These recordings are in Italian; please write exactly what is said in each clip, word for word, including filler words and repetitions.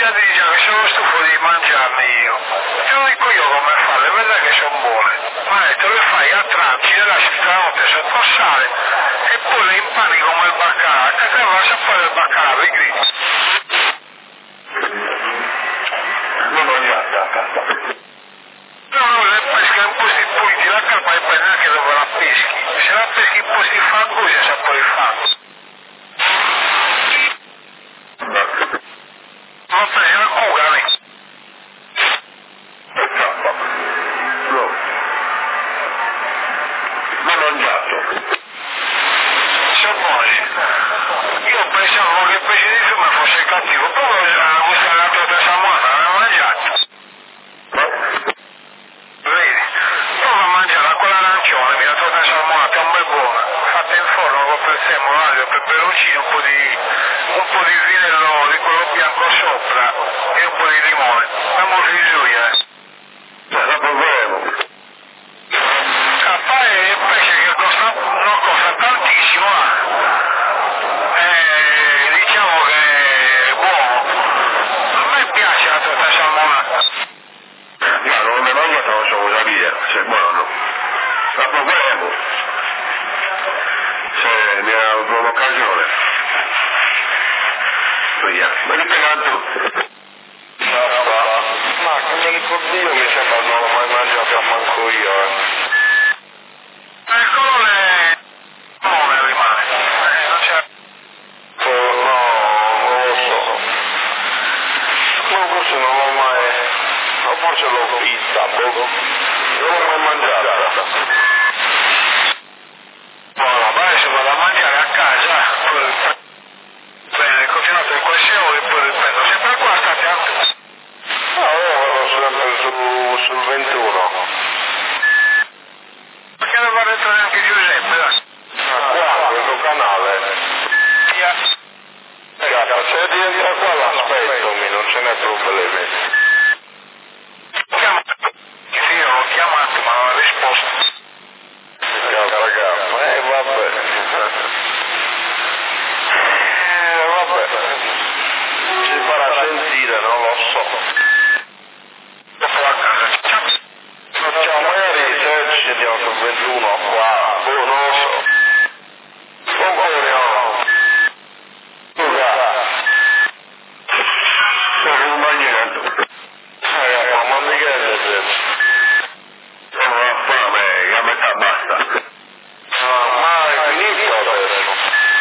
già ti dicevo che sono stufo di mangiarne io. Te lo dico io come farle, vedrai che sono buone. Ma te le fai a tratti, le lasci stanotte sotto sale e poi le impani come il baccalà. Che te lo lasci fare il baccalà, vi gridi. Non ho niente. No, no, le peschi in posti puliti, la carpa e poi neanche dove la peschi. Se la peschi in posti fangosi, sa poi il fango. Non presi la cuga, lì. No. Non ho mangiato. Sono buoni. Io pensavo che il pesce di fiume fosse cattivo, però questa la torta salmona l'ha mangiata. Vedi? Prova a mangiare quella arancione, mi la torta salmona che è un bel buona. Fatta in forno con prezzemolo, aglio, peperoncino, un po' di un po' di vinello di quello bianco sopra e un po' di limone. La morfisuia, eh. La proveremo. Capà è il pesce che costa, non costa tantissimo, eh. E diciamo che è buono. A me piace la torta salmona. Ma non ne mangiato, non so cosa dire, se è buono o no. La proveremo. Se ne ha avuto un'occasione. Vediamo. Ma dipende tu. Ma che mi ricordi io mi sembra che non l'ho mai mangiato manco io, eh. Il colore buono rimane. Eh, non c'è. Oh, no, non lo so. Ma forse non l'ho mai... O forse l'ho vista, boh. Non l'ho mai mangiata. Buono, ma adesso vado a mangiare a casa. Poi... Bene, continuate in queste ore e poi riprendo. Sempre qua state a... No, io vado sempre su, sul ventuno. Perché non va dentro neanche Giuseppe, dai. Ah, qua, questo canale. Via. Cazzo, se rientra qua l'aspettami, non ce n'è problemi. Chiama... Sì, io l'ho chiamato, ma non ha risposto. Cazzo, ragazzi, eh, vabbè. Eh, vabbè. Si farà sentire, non lo so. Dopo la casa. Ciao. Ciao, magari se ci sentiamo sul ventuno qua, boh, non lo so. Comunque no. Scusa. Non mangiato. Eh, ma non mi chiede. Non ho fame, che a metà basta. No, ma è finito adesso.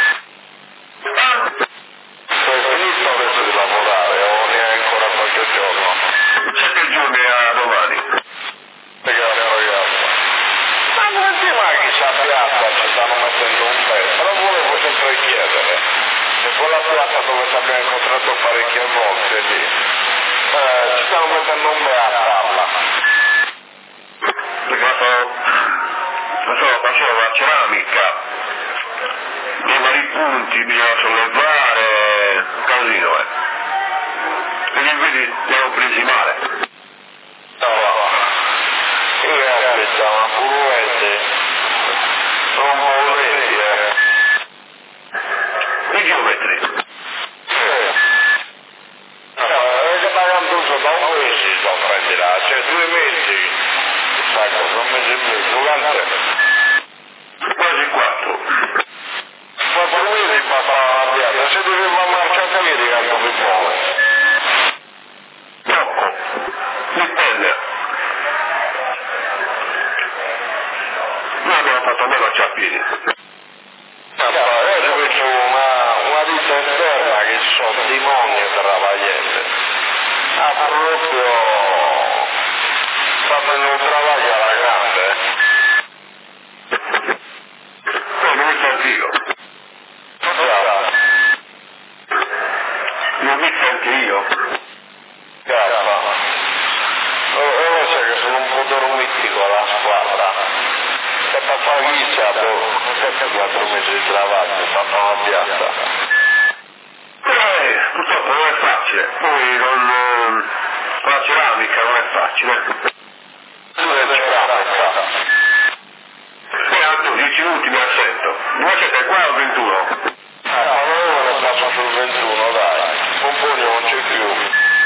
Sei finito adesso di lavorare o ne hai ancora qualche giorno? Sette giorni a domani. Ragazzi, ragazzi. Ma non ti mai che sta piazza ci stanno mettendo un pezzo, però volevo sempre chiedere. Se quella piazza dove ci abbiamo incontrato parecchie volte lì, eh, ci stanno mettendo un bel a tavola. Perché fatto, non so, facevo la ceramica, i vari punti bisogna sollevare, casino, eh. Quindi vedi, li ho presi male. No, io aspettavo una purwete, sono volenti, eh. I geometri. Eh. Avete pagato tutto da un mese, sto a prendere, cioè due mesi. Sai cosa, un mese e mezzo, quant'è? Quasi quattro. Ma per me si fa la piazza, se doveva marciare a vedere quanto mi muove. Troppo. Dipende. Noi abbiamo fatto meno a Ciappini. Ma io ci faccio una, una vita esterna che sono demonio travagliente. Ha proprio fatto un travaglio alla grande. Poi l'ho visto anch'io. Brava. L'ho visto anche io. Cazzo. Ora so che sono un po' dormitico alla squadra. Se papà vizia, boh, sette quattro mesi di travaglio, fatto una piazza. Eh, purtroppo non è facile. Poi non... con la ceramica non è facile. Dove ceramica? E altro, dieci minuti mi assento. Voi siete qua al ventuno? Eh, ma io ne passo sul ventuno, dai. Un po' non c'è più.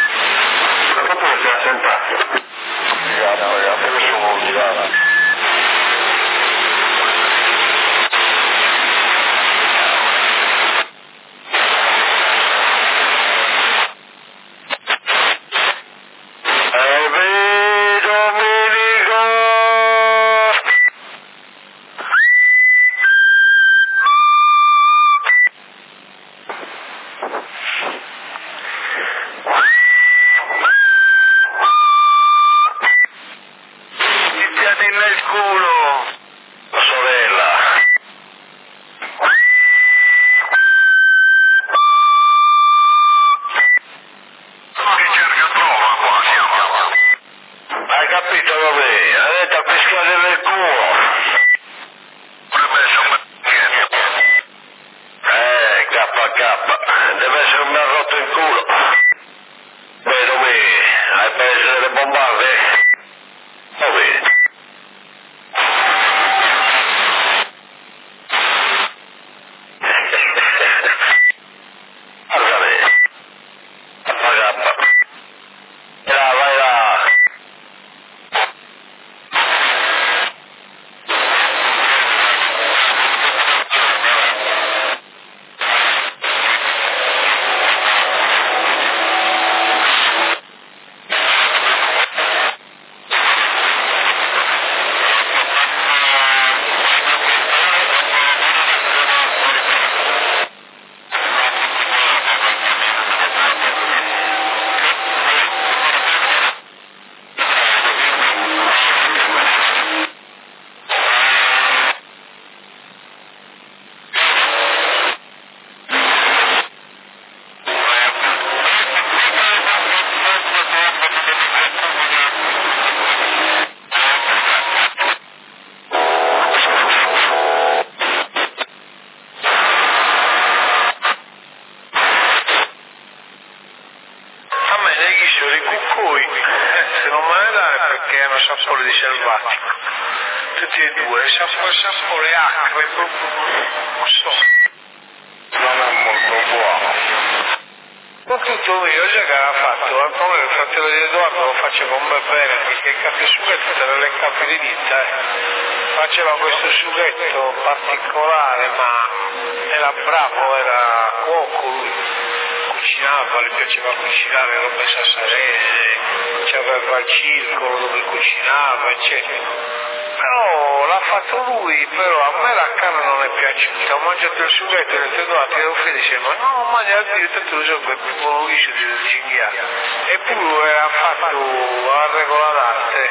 dei cuccui, eh, se non me ne dai perché hanno sapore di selvatico, tutti e due, il sapore, sapore acre, non so, non è molto buono. con tutto mio già che aveva fatto, Antonio il fratello di Edoardo lo faceva un bel bene, perché il caffè sughetto era le capi di vita, eh. Faceva questo sughetto particolare, ma era bravo, era cuoco lui, cucinava, gli piaceva cucinare robe sassarese, c'aveva il circolo dove cucinava, eccetera. Però l'ha fatto lui, però a me la carne non è piaciuta, ho mangiato il sughetto e ho detto no, ti devo felice, ma no, non mangiato io, tanto lo so che è più buono viso del cinghiale. Eppure era fatto a regola d'arte.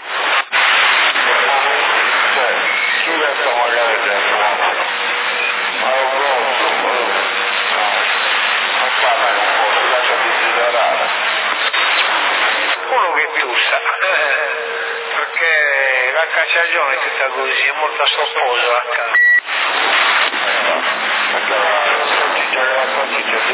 Cioè, sughetto magari è buono, ma è buono, ma parla un po', si lascia desiderare. Uno che tussa, perché la cacciagione è tutta così, è molto sopposa la carne. Perché la salsiccia che la salsiccia si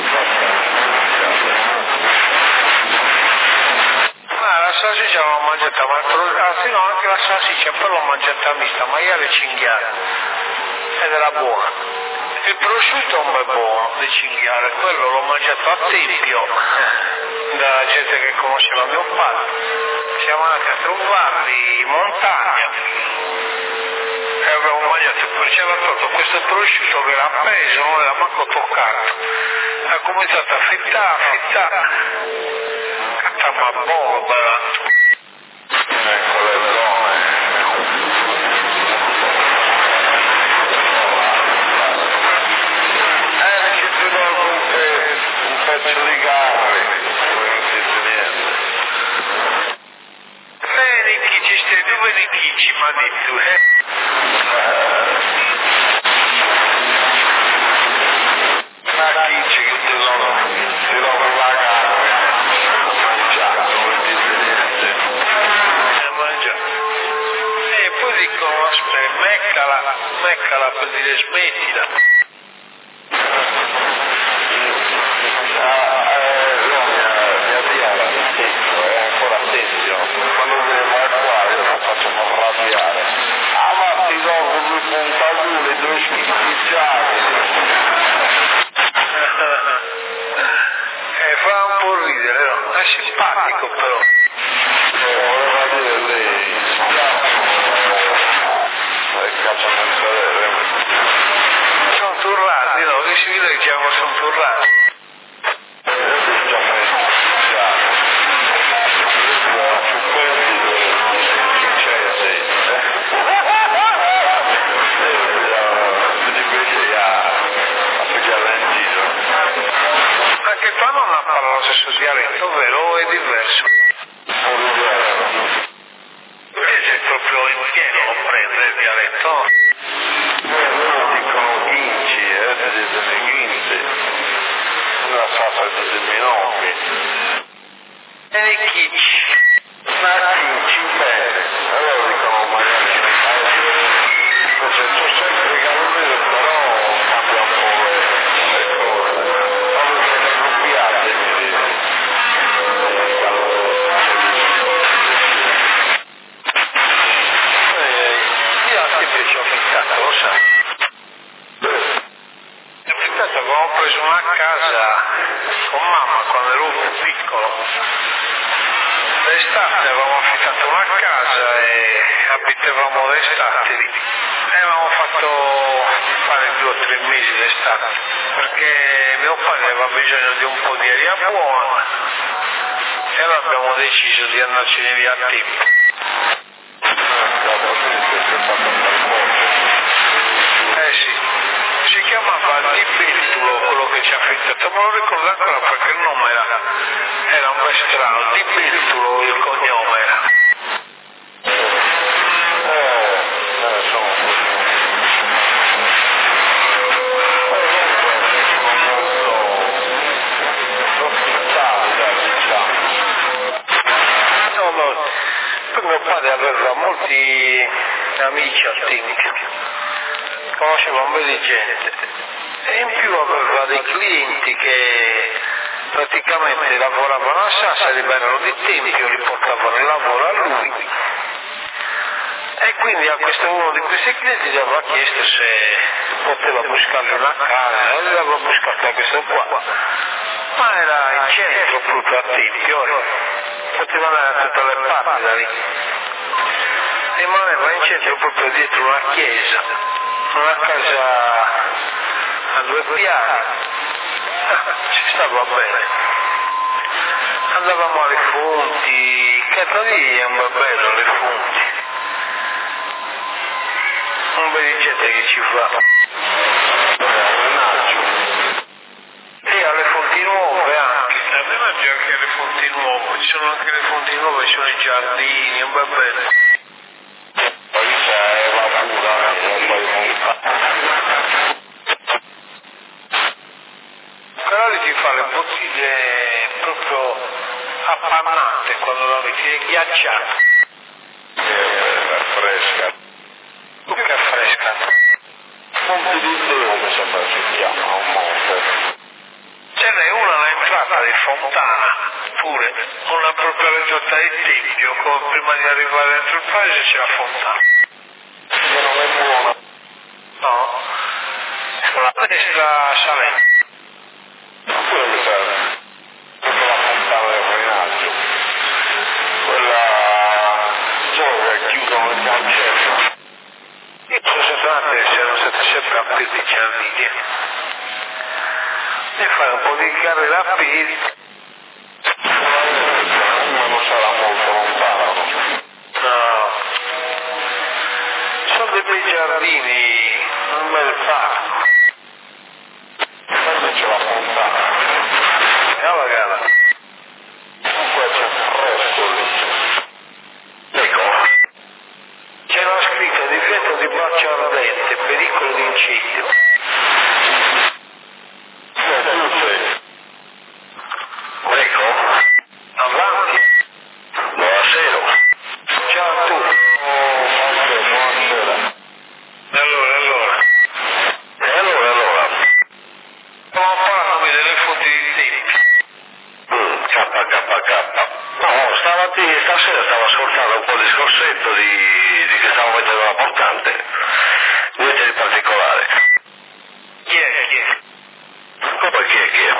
Ah, la salsiccia l'ho mangiata, ma anzi no, anche la salsiccia, poi l'ho mangiata mista, maiale e cinghiale, ed era buona. Il prosciutto è un bel buono di cinghiale, quello l'ho mangiato a Tempio, da gente che conosceva mio padre. Siamo andati a trovarli in montagna e abbiamo mangiato, poi c'era proprio questo prosciutto che era appeso, non era manco toccato. Ha cominciato a fittare, a fittare. Ma buono, barato. ecco le zone. Eh, che ti do un pezzo, un pezzo di carne, non senti niente. Bene, chi ci stai, dove ne dici, mi ha detto, eh? Ma chi c'è che ti do, ti do per la carne? E poi dicono, aspetta, meccala, meccala per dire smettila. Ah, eh, no, mia, mia zia era attento, è ancora attento, quando viene qua io non faccio per arrabbiare. Ah, ma ti do due puntatore, due schifeggiati. Eh, fa un po' ridere, no? È simpatico però. Eh, voleva dire lei, il cazzo non sapere. Sono turrati, no? Che si vede che diciamo sono turrati. Anche qua non ha parlato stesso dialetto, vero? È diverso. Invece è proprio in pieno, lo prende il dialetto. Loro dicono quinci, eh, si dicono quinci. Una salsa di minocchi. E le chicci. Ma quinci bene. Allora dicono magari invece c'è sempre calore, però cambia un po' le cose. Proprio che le gruppiate mi Io a te piace affittato, lo sai. Affittato che ho preso una casa con mamma quando ero più piccolo. D'estate avevamo affittato una casa e abitavamo d'estate lì. E avevamo fatto fare due o tre mesi d'estate perché mio padre aveva bisogno di un po' di aria buona e allora abbiamo deciso di andarcene via a tempo. Eh sì, si chiamava Di Bettulo quello che ci ha affittato, me lo ricordo ancora perché il nome era, era un po' strano, Di Bettulo il cognome era. No, no, poi mio padre aveva molti amici a Tempio, conosceva un po' di gente e in più aveva dei clienti che praticamente lavoravano a Sassari, liberano di Tempio, li portavano in lavoro a lui. E quindi a questo uno di questi clienti gli aveva chiesto se poteva buscargli una casa, e gli aveva buscato questo qua. Ma era in centro proprio a Tempio, poteva andare da tutte le parti da lì. Rimaneva in centro proprio dietro una chiesa, una casa a due piani, ci stava bene. Andavamo alle fonti, che lì è un bel bello le fonti. Un bel gente che ci va. E alle fonti nuove anche. A me mangia anche le fonti nuove, ci sono anche le fonti nuove, ci sono i giardini, un bel bello. Poi c'è la pura, Però lì ti fa le bottiglie proprio appannate quando la metti ghiacciate. è fresca. Che fresca. Monte di Deo, come sembra si chiama, un monte. Ce n'è una all'entrata di Fontana, pure, una proprio all'entrata di Tempio, come prima di arrivare dentro il paese c'è la Fontana. Che non è buona. No? Sulla destra salente. Quello mi serve. Tutta la fontana del drenaggio. Quella dove chiudono il cancello. Io sono sempre andato, sono stato sempre a piedi anni. E fare un po' di gare da piedi. Ma non sarà molto lontano. No. Sono dei bei giardini, un bel parco. Poi c'è la fontana. E alla gara. Comunque c'è fresco lì. Ecco. C'è una scritta divieto di bacio ardente, pericolo di incendio. Beh, tu sei. Ecco. Avanti. Buonasera. Ciao a tutti. Oh, buonasera, buonasera. E allora, allora. E allora, allora? Stiamo parlando delle fonti di tempi. Mm, K K K. No, stamattina, stasera stavo ascoltando un po' il discorsetto di, di che stavo mettendo la portante. Niente di particolare. Chi è? Chi è? Come chi è chi è?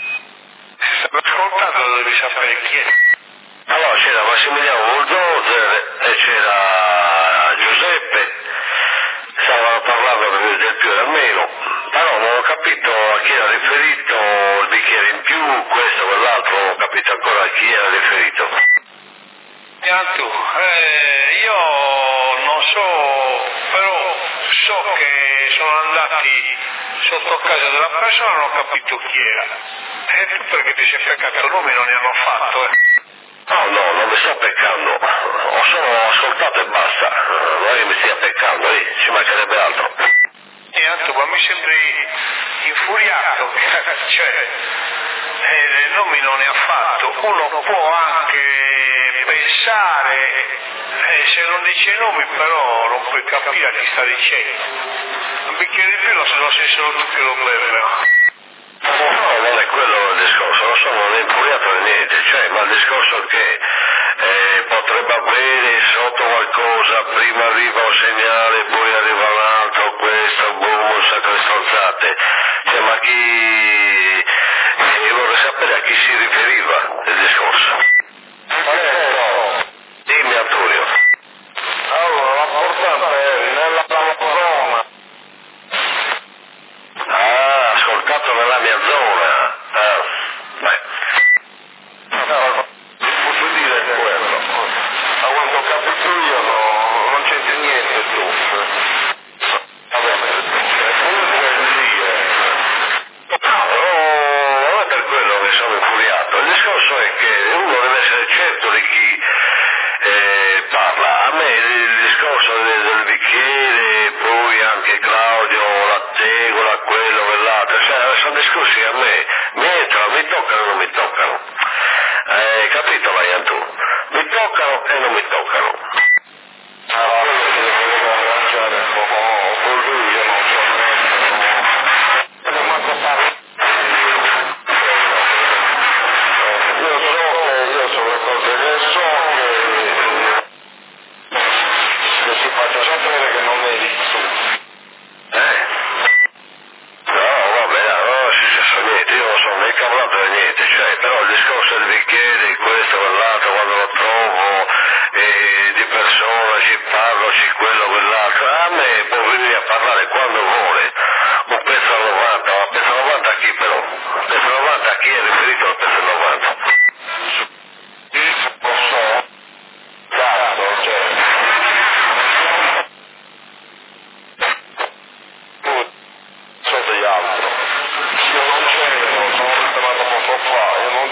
Se stai ascoltando devi sapere chi è. Allora c'era Massimiliano Bulldozer e c'era Giuseppe, stavano parlando del più e del meno, però non ho capito a chi era riferito il bicchiere in più, questo o quell'altro, non ho capito ancora a chi era riferito. Andiamo tu. Eh, io non so, però so che sono andati sotto casa della persona, non ho capito chi era. E tu perché ti sei peccato, nomi non ne hanno fatto, eh. No, no, non mi sto peccando, ho solo ascoltato e basta, non è che mi stia peccando, eh, ci mancherebbe altro. E Anto, ma mi sembri infuriato, cioè, eh, nomi non ne ha fatto, uno può anche pensare, eh, se non dice nomi però non puoi capire a chi sta dicendo. Un bicchiere di più lo so sei solo tu che lo bevi, no? No, non è quello il discorso, non sono né infuriato né niente, cioè, ma il discorso è che eh, potrebbe avere sotto qualcosa, prima arriva un segnale, poi arriva un altro, questo, boom, un sacco di stronzate, cioè, ma chi... Eh, io vorrei sapere a chi si riferiva il discorso. Adesso, Dimmi Antonio. allora, la portante è nella zona. Ah, ascolta.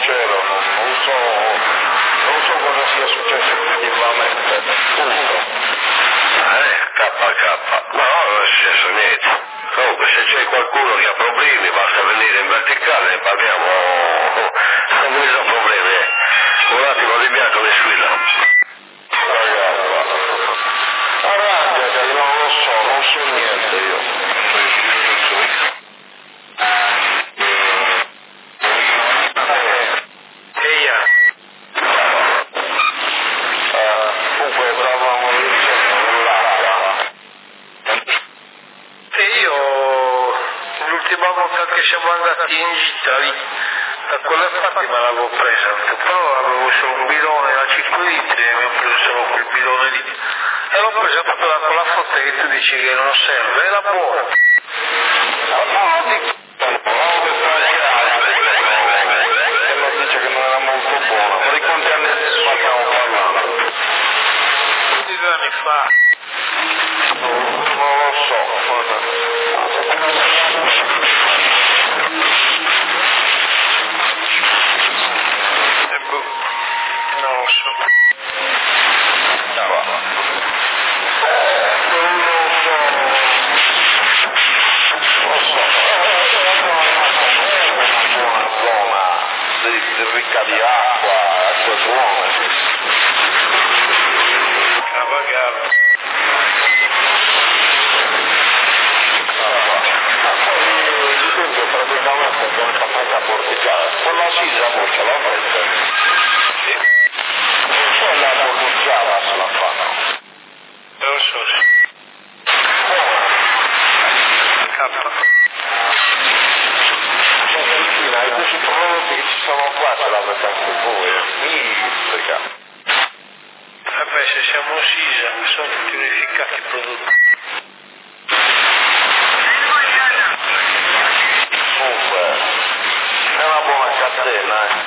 sincero, non, non so non so cosa sia successo effettivamente, punto. Eh, K K, no, non è successo niente. Comunque se c'è qualcuno che ha problemi basta venire in verticale, ne parliamo, non mi sono problemi, eh. Un attimo di bianco mi squilla. Ragazzi, arrangiati, non lo so, non so niente io. Eia. Uh, comunque eravamo dicendo nell'acqua. E io l'ultima volta che siamo andati in gita lì, da quelle parti me l'avevo presa, però avevo solo un bidone da cinque litri e mi ho preso solo quel bidone lì. E l'ho presa proprio da quella foto che tu dici che non serve, era buona. No, dico, e dice che non era molto buona, ma di quanti anni stiamo parlando? Tutti due anni fa. Non lo so. E boh, non lo so. No, va. Eh, non lo so. Non lo so. È una buona zona di, di ricca di acqua, acque buone. Cavagaro. Praticamente come fatta a porticare, quella sisa ce la prende. Sì. Quella porticata se la fanno. Lo so, sì. K. Cristina, e questi prodotti che ci sono qua ce l'avete anche voi. Mistrica. Vabbè, se siamo Sisa, sono tutti unificati i prodotti. Comunque, è una buona catena, eh.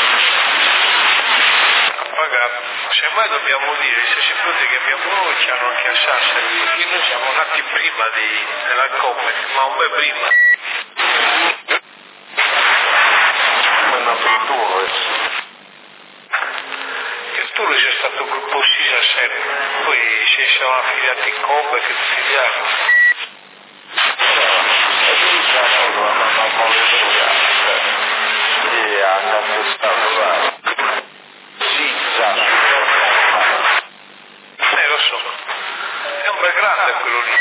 A pagare. Semmai dobbiamo dire se si prodotti che abbiamo noi ci hanno anche a Sassari, perché noi siamo nati prima di, della Comet, ma un bel prima. Come una frittura, Il Turo c'è stato il gruppo Sisa sempre, poi si sono affiliati in Comet e tutti gli altri. e quindi c'è una cosa, una molecola, e hanno acquistato sì, già, Eh, lo so. È un bel grande quello lì.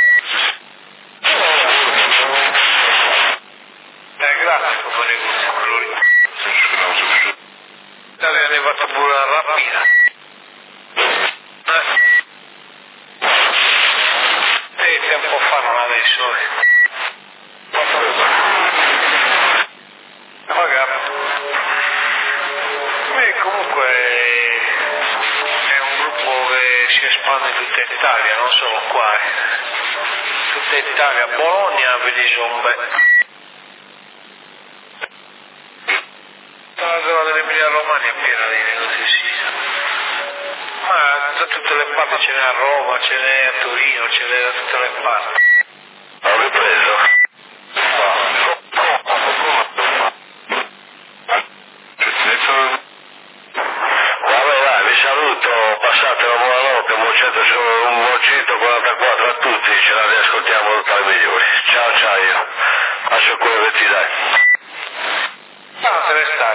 È grande come negozio quello lì. L'aveva arrivato pure la rapina. Eh. E tempo fa non adesso. Eh. Magari. E comunque è un gruppo che si espande in tutta Italia, non solo qua. Eh. Tutta Italia, Bologna, Velisombe. La zona dell'Emilia Romagna è piena di negozi Sisa. Ma da tutte le parti ce n'è a Roma, ce n'è a Torino, ce n'è da tutte le parti. Ho ripreso. Vabbè dai, vi saluto, passate una buona notte, un centoquarantaquattro a tutti, ce la riascoltiamo tutta le migliori. Ciao ciao io. Lascio quello che ti dai. Ah, te ne stai.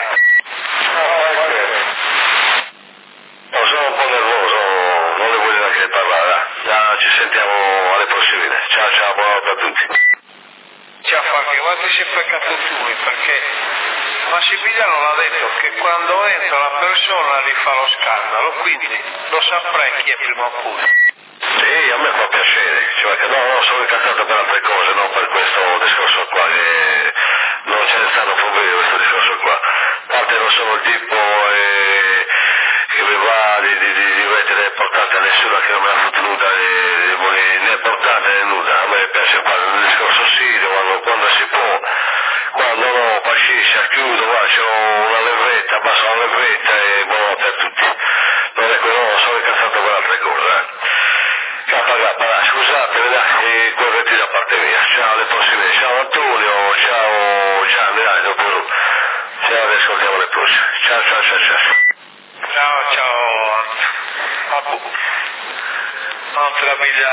No, sono un po' nervoso, non ne voglio neanche parlare. Dai. Ci sentiamo alle prossime. Ciao ciao, buonanotte a tutti. Ciao Falchi, ma ti sei peccato tu, perché Massimiliano l'ha detto che quando entra la persona rifà lo scandalo, quindi lo saprai chi è prima o poi. Sì, a me fa piacere, cioè che no, no, sono incazzato per altre cose, non per questo discorso qua, che non ce ne stanno problemi questo discorso qua. A parte non sono il tipo eh, che mi va di, di, di, di mettere portate a nessuna che non me l'ha fottuta né portate né nuda. A me piace fare un discorso serio quando, quando si può, quando no, pasciscia, chiudo, va, c'ho una levretta, abbasso la levretta e buonanotte a tutti. Non è quello, no, sono incazzato per altre cose, eh. K K, scusate, vedete, corretti da parte mia. Ciao, alle prossime. Ciao Antonio, ciao Gianni, dai, dopo. Ciao, ascoltiamo le prossime. Ciao, ciao, ciao, ciao. Ciao, ciao. Babbo. Non te la piglia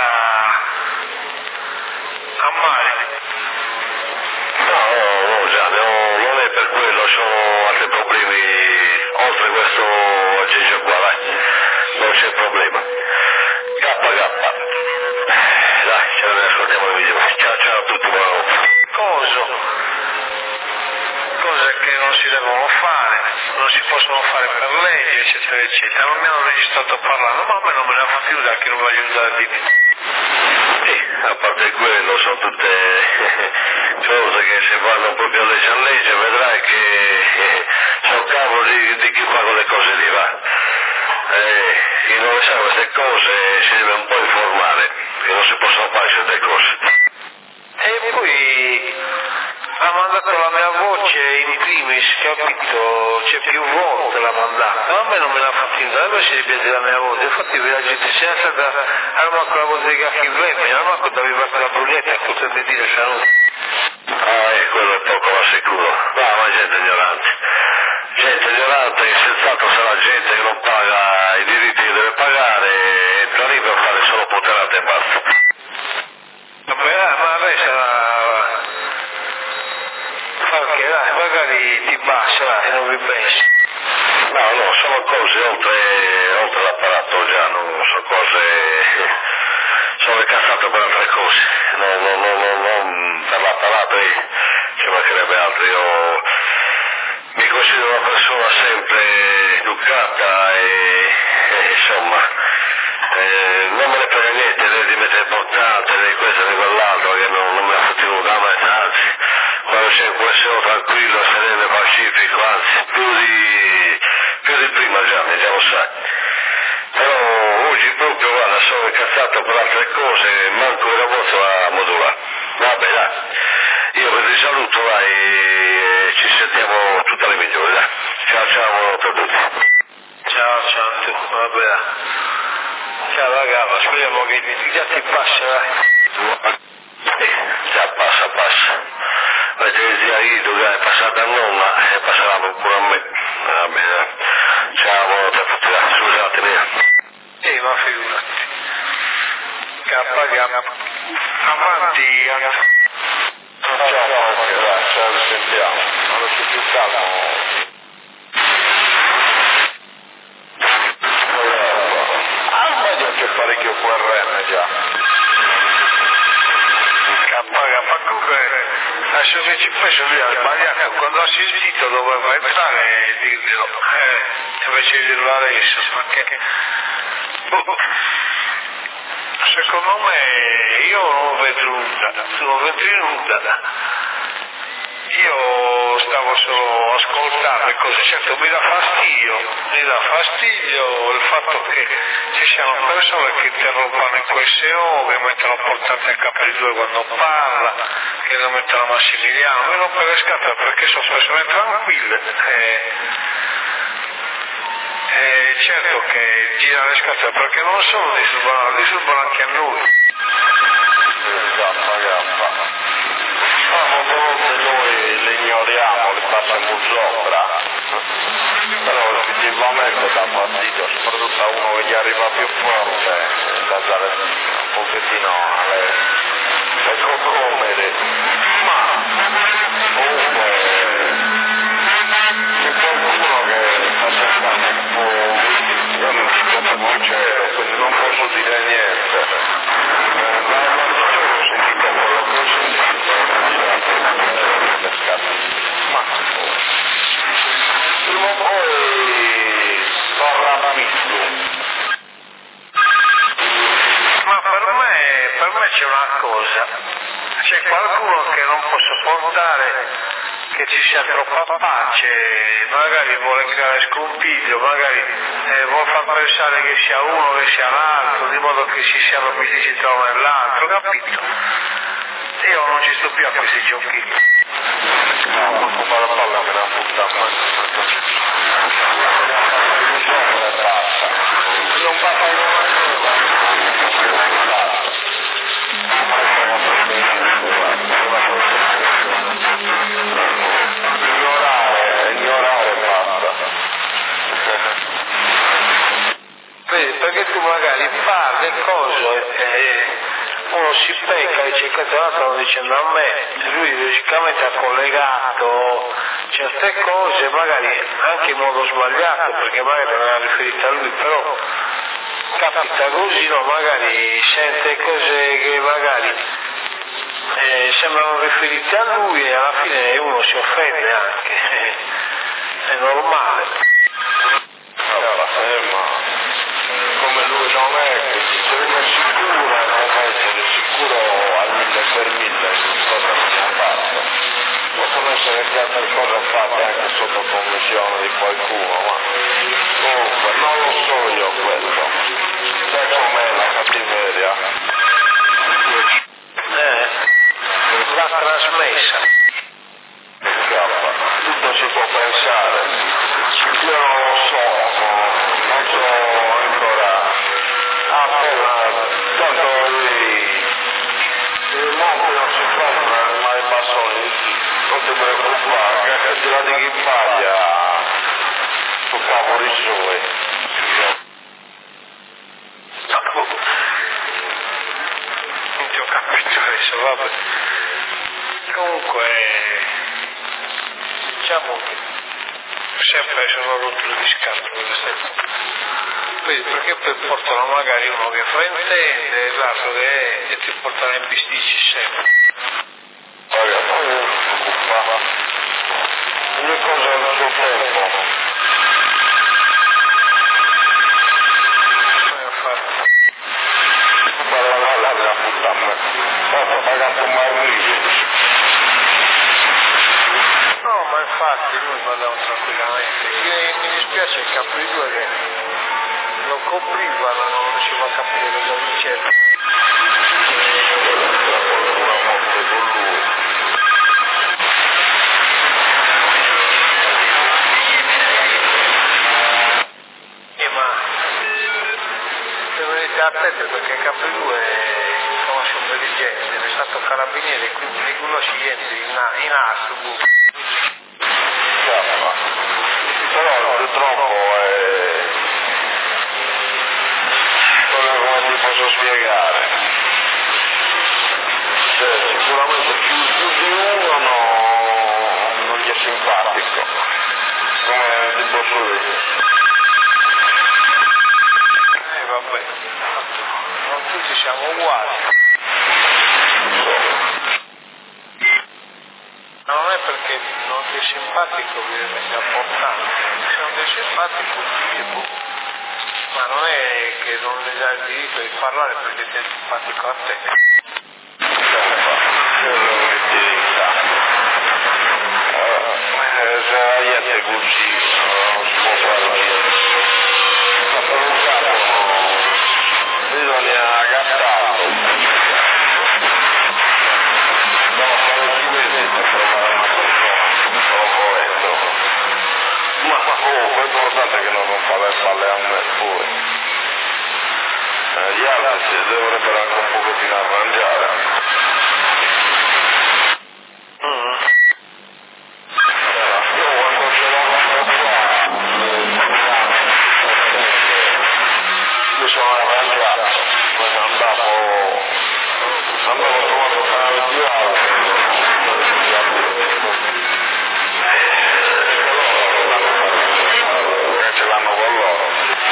a mare. No, no, no, già, no, non è per quello, sono altri problemi, oltre questo aggeggio qua, dai, non c'è problema. K K. Dai, ce ne ascoltiamo le video. Ciao, ciao a tutti, buonanotte. Cosa? Cose che non si devono fare, non si possono fare per legge, eccetera, eccetera. Non mi hanno registrato parlando, ma a me non me ne ha fatto aiutare che non voglio aiutare di me. Sì, a parte quello, sono tutte cose che si vanno proprio a legge a legge, vedrai che sono cavolo di, di chi fa quelle cose lì, va. Eh, chi non le sa queste cose si deve un po' informare, che non si possono fare certe cose. E poi ha mandato la mia voce in primis, capito? C'è più volte l'ha mandata, ma a me non me l'ha fatto aiutare, poi si ripete la mia voce, infatti la gente si è stata, allora con la voce di cacchi venne, allora quando avevi fatto la bruglietta, a cosa di dire, saluto. Ah, e quello è poco ma sicuro. No, ma gente ignorante. Gente ignorante che senz'altro sarà gente che non paga i diritti che deve pagare e entra lì per fare solo putanate e basta. Vabbè, ma lei sarà... Perché dai, magari ti basta e non vi pensi. No, no, sono cose oltre, oltre l'apparato già, non sono cose... sono incazzato per altre cose, no, no, no, no, non per l'apparato e ci mancherebbe altro, io mi considero una persona sempre educata e, e insomma, eh, non me ne frega niente né di mettere portate né di questo né quell'altro che non, non me la fottuto da me, anzi, quando c'è può essere tranquillo, sereno, pacifico, anzi, più di, più di prima già, già lo sai. Però oggi proprio, guarda, sono incazzato per altre cose, manco la voce la modula. Vabbè, dai, io vi saluto, dai, e ci sentiamo tutte le migliori, dai. Ciao, ciao, buonanotte a tutti. Ciao, ciao a tutti, vabbè, dai. Ciao raga, speriamo che già ti passa, dai. Eh, già passa, passa. Avete il zia Ido che è passata a nonna e passerà pure a me. Va bene. Ciao, buonanotte a tutti, dai. Scusatemi. Eh, ma figurati. Kappa, kappa. Avanti, anche. Ciao, ciao, ciao, ci sentiamo. Quando c'è più calmo. Al meglio c'è parecchio Q R M già. Kappa, kappa, comunque, adesso che ci penso lui ha sbagliato, quando ha sentito doveva entrare e dirglielo, eh, invece di dirlo adesso, perché, boh, secondo me io non vedo nulla, tu non vedi nulla. Io stavo solo ascoltando le cose, certo mi dà fastidio, mi dà fastidio il fatto che ci siano persone che interrompono il Q S O, che mettono portate a capo di due quando parla, che lo mettono a Massimiliano, mi rompe le scatole perché sono persone tranquille. Eh, eh, certo che gira le scatole perché non solo disturbano, disturbano anche a noi. Esatto, ragazzi. Ma molte volte noi le ignoriamo, le passiamo sopra, però effettivamente dà fastidio, soprattutto a uno che gli arriva più forte, da dare un pochettino alle, alle cocomere. Ma comunque c'è qualcuno che sta cercando un po', io non dico che c'è, quindi non posso dire niente. Ma ho sentito quello che ho sentito. Ma prima o poi sarà visto. Ma per me, per me c'è una cosa, c'è qualcuno che non può sopportare che ci sia troppa pace, magari vuole creare scompiglio, magari eh, vuole far pensare che sia uno che sia l'altro, di modo che ci siano amici tra uno e l'altro, capito? Io non ci sto più a questi giochi. No, questo fare la palla me la butta, ma non basta ignorare, ignorare questo lo stanno dicendo a me, lui logicamente ha collegato certe cose, magari anche in modo sbagliato, perché magari non era riferita a lui, però capita così, no? Magari sente cose che magari eh, sembrano riferite a lui e alla fine uno si offende anche, è normale. Allora, eh, ma come lui non è così, se uno è sicuro deve essere sicuro al mille per mille di cosa si è fatto. Possono essere che altre cose fatte anche sotto commissione di qualcuno, ma comunque non lo so io quello. Sai com'è la cattiveria? Eh, l'ha trasmessa. Scappa, tutto si può pensare. Io non lo so, non so ancora. Appena, tanto il mondo non si compra mai bastoni, non ti preoccupare, che ti la di chi paglia su cavoli suoi. Non ti ho capito adesso, vabbè. Comunque, diciamo che sempre sono rotture di scatole. Poi perché poi portano magari uno che fraintende, l'altro che e ti portano in bisticci sempre. Guarda, non mi preoccupa. Le cose al suo tempo. Come ho fatto? Guarda la la della puttana. Ho pagato mai un riso. No, ma infatti noi parliamo tranquillamente. Io, mi dispiace il capo di due che lo copriva, ma non riuscivo a capire cosa diceva. Una morte con lui. Eh, ma se venite attenti perché capo di due conosce un bel di gente, è stato carabiniere, quindi li conosci gente in, in Asturgo. Però purtroppo è... come ti posso spiegare? Cioè, sicuramente più, più di uno no, non gli è simpatico, come ti posso dire. Eh vabbè, non tutti siamo uguali. Ma non è perché non ti è simpatico che sia importante, se non ti è simpatico vivo, ma non è che non le dai il diritto di parlare perché ti è simpatico a te. Se la gente così non si può fare niente. Ma per un capo bisogna agattarlo. Devo fare un mesi per trovare una persona, sto volendo. Ma comunque è importante che non fa le palle a me pure. Eh, gli altri si dovrebbero anche un pochettino arrangiare. Mm. Io quando c'eravamo qua, mi sono arrangiato, poi andavo, andavo a trovare un canale più alto. Che ce l'hanno con loro.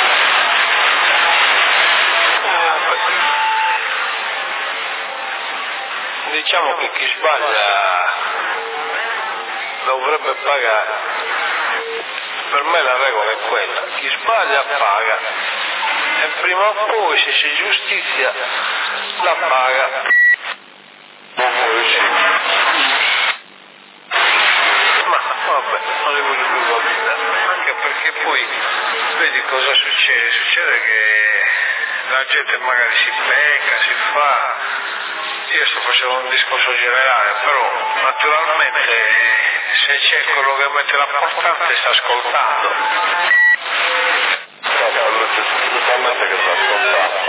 Diciamo che chi sbaglia dovrebbe pagare. Per me la regola è quella, chi sbaglia paga e prima o poi se c'è giustizia la paga. Ma vabbè, non li voglio più valutare, anche perché poi vedi cosa succede, succede che la gente magari si becca, si fa, io sto facendo un discorso generale, però naturalmente se c'è quello che mette l'importante sta ascoltando. Totalmente che sta ascoltando.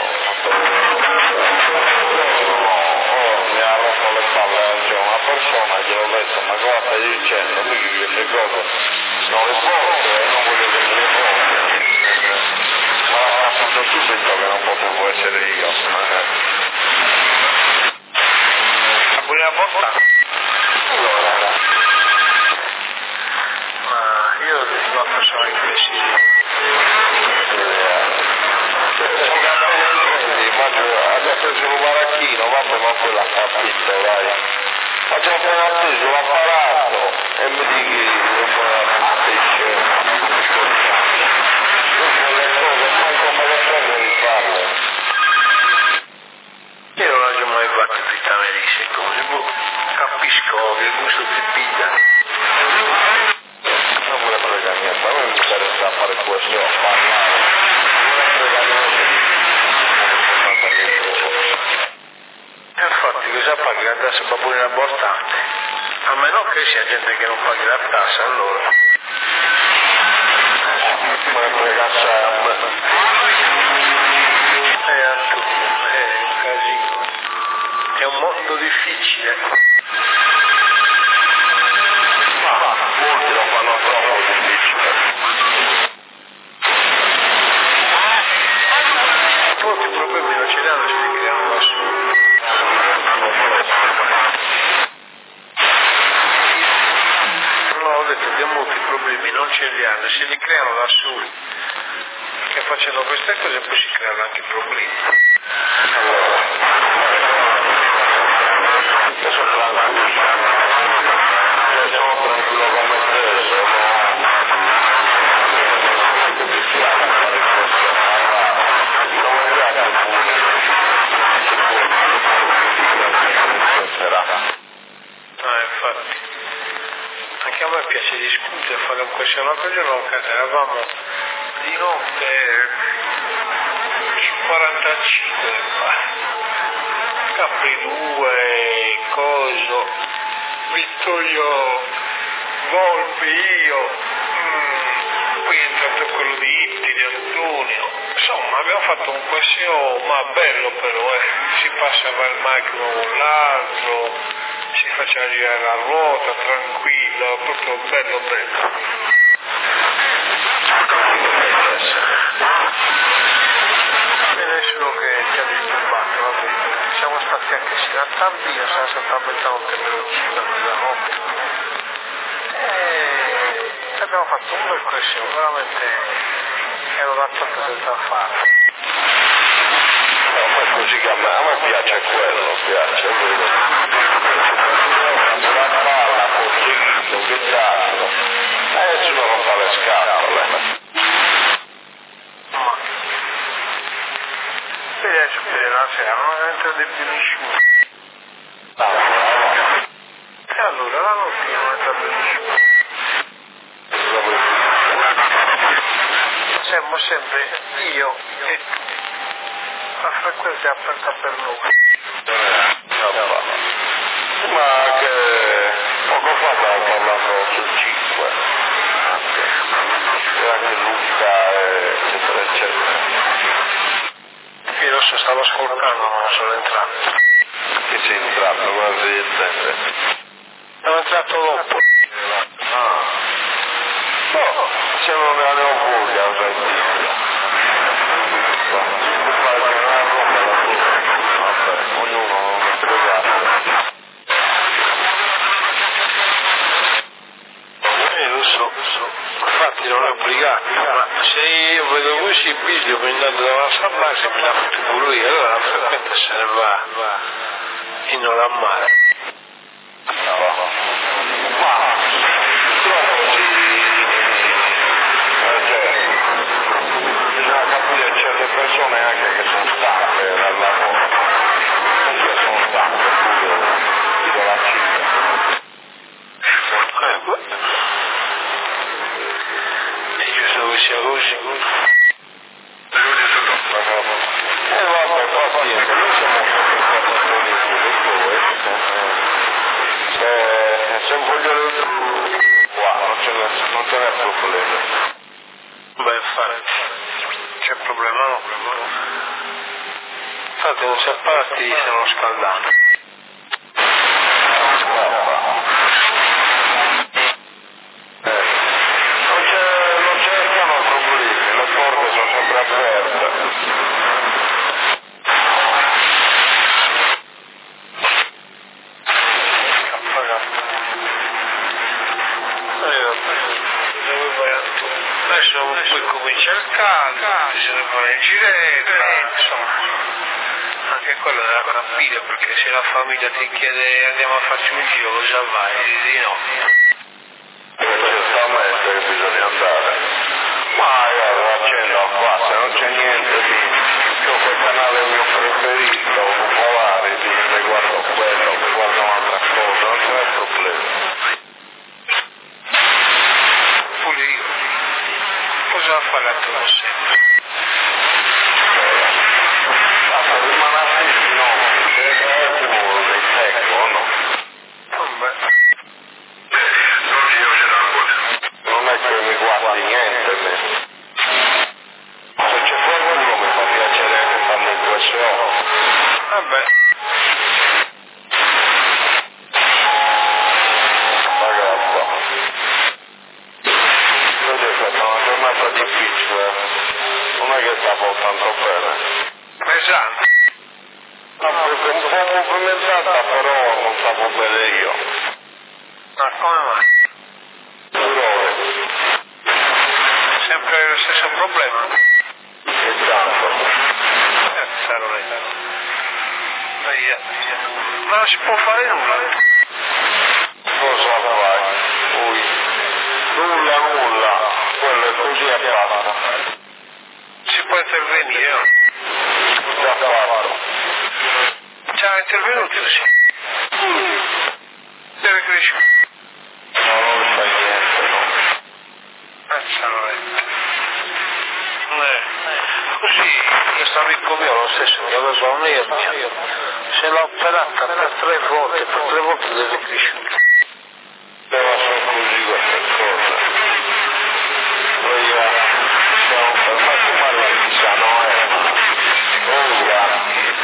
Oh, mi ha rotto le palle anche una persona, gliel'ho detto, ma cosa stai dicendo? Lui queste cose non le posso e non voglio che me le posso. Ma l'ha capito subito che non potevo essere io. bambina portata. Allora, Ma io sono una persona imbecille. Abbiamo preso un baracchino, vabbè, ma quella fa pizza, dai. Facciamo appena preso l'apparato e mi dici che non pesce. Le cose, poi come le prendo di farle. Io non ho mai fatto pizza melisse, cose, boh, capisco che gusto ti piglia. Non me ne frega niente, a me mi interessa fare questo, a parlare. Non me ne frega niente di Infatti cosa paghi la tassa babbolina abortante? A meno che sia gente che non paghi la tassa, allora. me ne frega sempre. È Antonio, è un casino. È un mondo difficile. Ma molti lo fanno troppo difficile. Molti problemi non ce li hanno, ce li creano da soli. No, ho detto che molti problemi non ce li hanno, se li creano da soli. Che facendo queste cose poi si creano anche problemi. Allora, io sono tranquillo. Io sono tranquillo con me stesso, non mi piace fare questo. Non mi piace Ah, infatti. Anche a me piace discutere, fare un questo. L'altro giorno a casa eravamo di notte quarantacinque, Capri due, Coso, Vittorio Volpi, io, mm, poi è entrato quello di Itti, di Antonio. Insomma, abbiamo fatto un questo, ma bello però, eh. Si passava il macchino con l'altro, si faceva girare la ruota, tranquillo, proprio bello bello. E nessuno che ci ha disturbato, va bene. Siamo stati anche sino a tardino, siamo stati a mezzanotte meno cinque della notte. E abbiamo fatto un bel questo, veramente ero da tanto senza fare. a me così che a me, a me piace quello, piace quello. La palla, Pozzeghito, che cazzo. E nessuno rompa le scatole. Vedi adesso che la sera non entra di più nessuno. E allora la notte non entra più nessuno. Siamo sempre io e tu. La frequenza è aperta per noi. Ma che poco fa stavo parlando sul cinque. E anche Luca, eccetera, eccetera. Io adesso stavo ascoltando, non sono entrato. Che sei entrato, non devi intendere. Sono entrato dopo. Ah. No, se non ne avevo voglia, non sai dire. Vabbè, ognuno non si regala. Eh, lo so, lo so. Infatti non è obbligato, ma se io vedo questi video che andando da una base mi la metto pure lui, allora la frequenza se ne va, va in non a mare. No, ma purtroppo si... bisogna capire che certe persone anche che sono stanche dal lavoro. Io sono stanco, io dico la cifra. E io so che sia così. E vabbè, pazienza, noi siamo portatori di voi. Se, se voglio qua, non ce n'è, non ce n'è problema. Beh, infatti, c'è problema no? Infatti non si apparati si stanno scaldando. Non c'è, non cercano problemi, le porte sono sempre aperte. adesso poi comincia il caldo, si deve fare il giretto, insomma, anche quello della capire, perché se la famiglia ti chiede andiamo a farci un giro, cosa vai? E di no. Certamente che bisogna andare. Ma io lo accendo qua, se non c'è niente di... Io quel canale è il mio preferito, popolare, di se guardo quello, se guardo un'altra cosa, non c'è problema. Pure io. Cosa fa la tua sempre? Basta, rimane assi, no, se è puro, dei secco, no? Vabbè. Non io ce l'ho ancora. Non è che mi guardi niente, me. Se c'è qualcuno mi fa piacere anche farmi impressione. Vabbè. Ragazza. Vedete, è una giornata difficile. Non è che sta portando bene. Pesante. Un po' movimentata, però non stavo bene io. Ma come mai? Errore. Sempre lo stesso problema? Esatto. Cazzaroletta. Via. Ma non si può fare nulla. Cosa fai? Ui. Nulla, nulla. Quello è così a basta. Si può intervenire, no? Già fatto. Già intervenuto, sì. Deve crescere. No, non fai niente, no. Cazzaroletta. Eh. Così, questo amico mio lo stesso, che aveva un'ernia, se l'ha operata per tre volte, per tre volte deve crescere. Però sono così queste cose. Poi eh, siamo fermati male di Sanoema. Oh, yeah.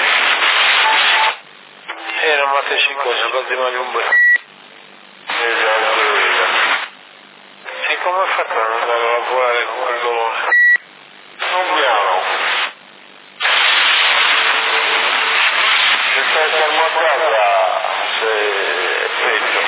Era una tesi cosa, per rimane un bel. Esatto. E come fa a non andare a lavorare con quel dolore? Non piano. Se stai fermo a casa, se è peggio.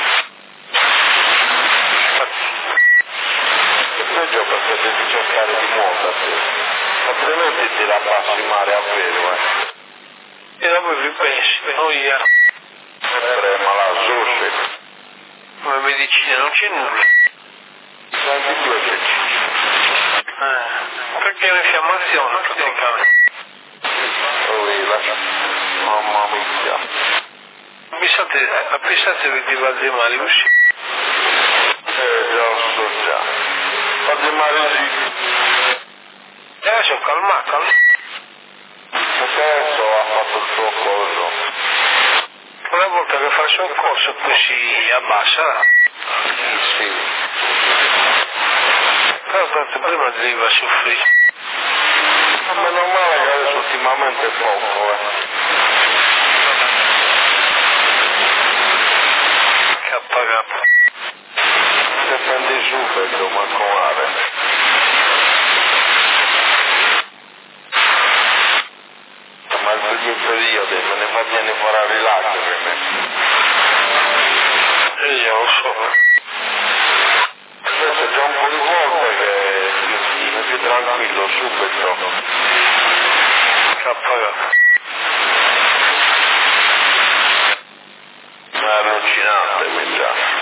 È peggio perché devi cercare di muoverti. Altrimenti ti la passi male a vero, eh. E dopo ripensi, noia, Sempre malazzose. come medicina non c'è nulla. Antibiotici. Eh, perché è un'infiammazione praticamente. Poi lascia. Mamma mia. Pensate, pensate che ti va di male così. Eh, già lo so già. Fate male sì. E adesso calmato, no? Adesso ha fatto il suo coso. Una volta che fa il suo corso poi si abbassa. Sì, sì. Però tanto prima doveva soffrire. Ma meno male che adesso ultimamente è poco, eh. K K. Se prendi subito, ma comare. Ma il primo periodo me ne fa viene fuori le lacrime. E io lo so. Adesso è già un po' di volte che mi più tranquillo subito. K K. Ma è allucinante, mi già.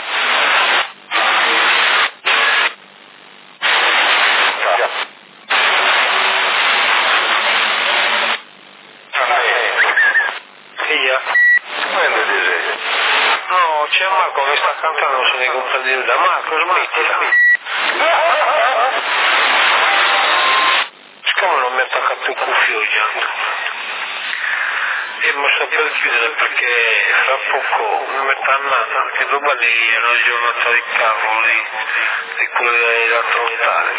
Figlia? Quando disegno? No, c'è Marco che sta cantando, non se ne comprende nulla. Marco, smettila. Siccome non mi ha attaccato il cuffio oggi, e mi sto per chiudere perché fra poco mi metto andando, che domani è una giornata di cavoli, di quelle da affrontare.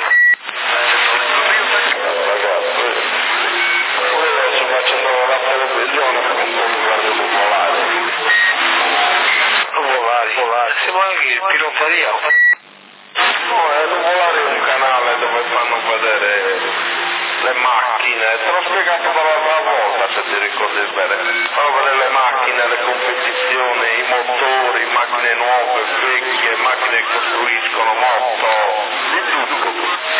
Ragazzi, poi adesso facendo la televisione per un po' mi guardo popolare. Nuvolari, volare, siamo anche in piloteria. No, è Nuvolari è un canale dove fanno vedere le macchine, te l'ho spiegato per l'altra volta se ti ricordi bene. Fanno vedere le macchine, le competizioni, i motori, macchine nuove, vecchie, macchine che costruiscono, moto, di tutto.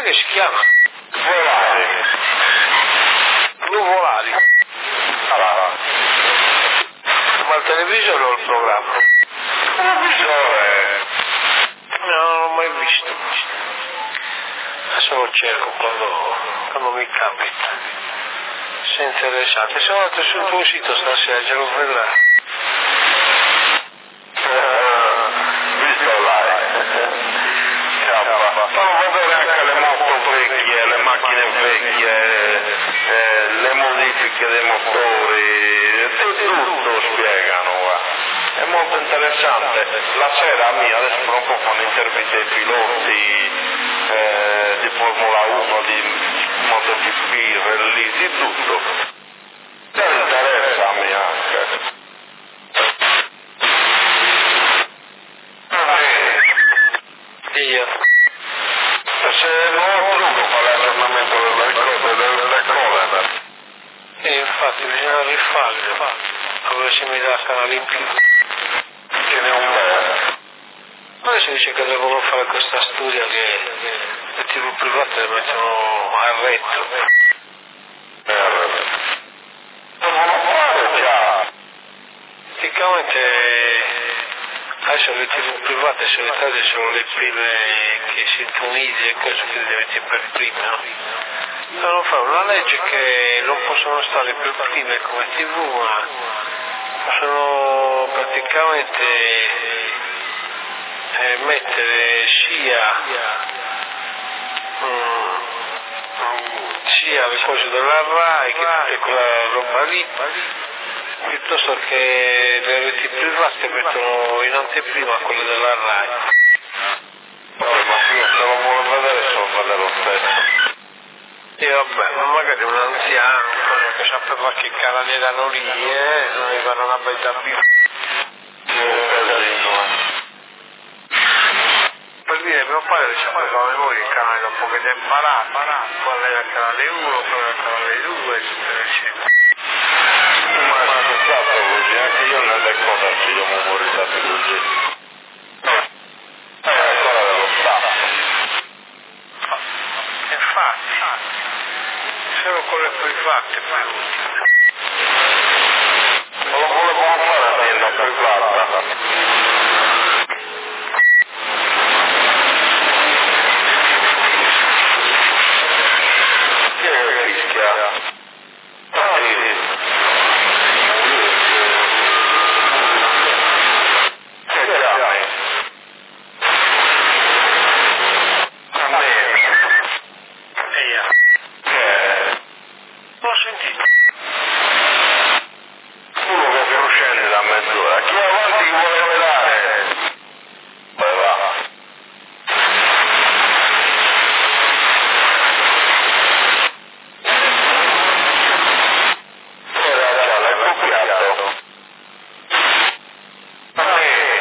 che si chiama? Volare. Nuvolari. Allora. Ma il televisore o il programma? Il televisore. No, non l'ho mai visto. Adesso lo cerco quando, quando mi capita. Se è interessante. Sono andato sul tuo sito stasera, ce lo vedrai. Visto live. Fanno vedere anche le moto vecchie, le macchine vecchie, eh, le modifiche dei motori, tutto spiegano. È molto interessante. La sera mia adesso fra un po' fanno interviste ai piloti eh, di Formula uno, di MotoGP, rally, di tutto. Ti interessa a me anche. Io. Se non trucco fa l'aggiornamento delle cose, delle cose. E infatti bisogna rifarlo. A vedere se mi dà canale in più. Ce n'è un bel. Poi si dice che devono fare questa studia che le tv private le mettono a retro. Devono fare già. Praticamente adesso le tv private solitamente sono le prime che sintonizzano e cose che le metti per prime, no? Devono fare una legge che non possono stare per prime come tv, ma possono praticamente eh, mettere sia mm, sia le cose della RAI che tutta quella roba lì, piuttosto che le reti private mettono in anteprima quelle della RAI. Vabbè, ma io se lo vuole vedere se lo vede lo stesso. E vabbè, ma magari un anziano quello che sapeva che canali erano lì, eh, non avevano una bella più. Un casino, eh. Per dire, mio padre sapeva a memoria il canale dopo che li ha imparati, qual era il canale uno, qual era il canale due, eccetera, eccetera. Ma è stato così, anche io nelle cose ci ho memorizzato così. È ancora dello Stato. Infatti, solo con le private poi. Non lo volevo fare azienda privata. Chi è che fischia? Ah sì. Che chiami? A me. E io. Che? L'ho sentito. Uno che procede da mezz'ora. Chi è avanti che vuole vedere? Poi va. Era già, l'hai copiato. A me.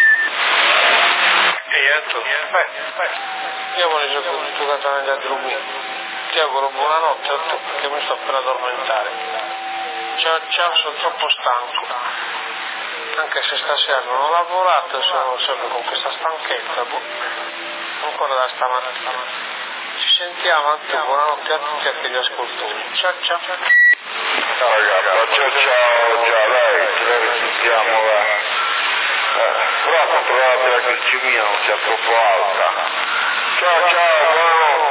E io ho detto, beh, io me ne sono giocato negli addormenti. Ti auguro buonanotte a tutti perché mi sto per addormentare. Ciao ciao, sono troppo stanco. Anche se stasera non ho lavorato, sono sempre con questa stanchezza, boh. Ancora da stamattina. Ci sentiamo anche, buonanotte a tutti e anche agli ascoltatori. Ciao ciao. Ciao ragazzi, ciao ciao, già dai, ce la risentiamo là. Eh, però controllate la glicemia non sia troppo alta. Ciao ciao, buonanotte.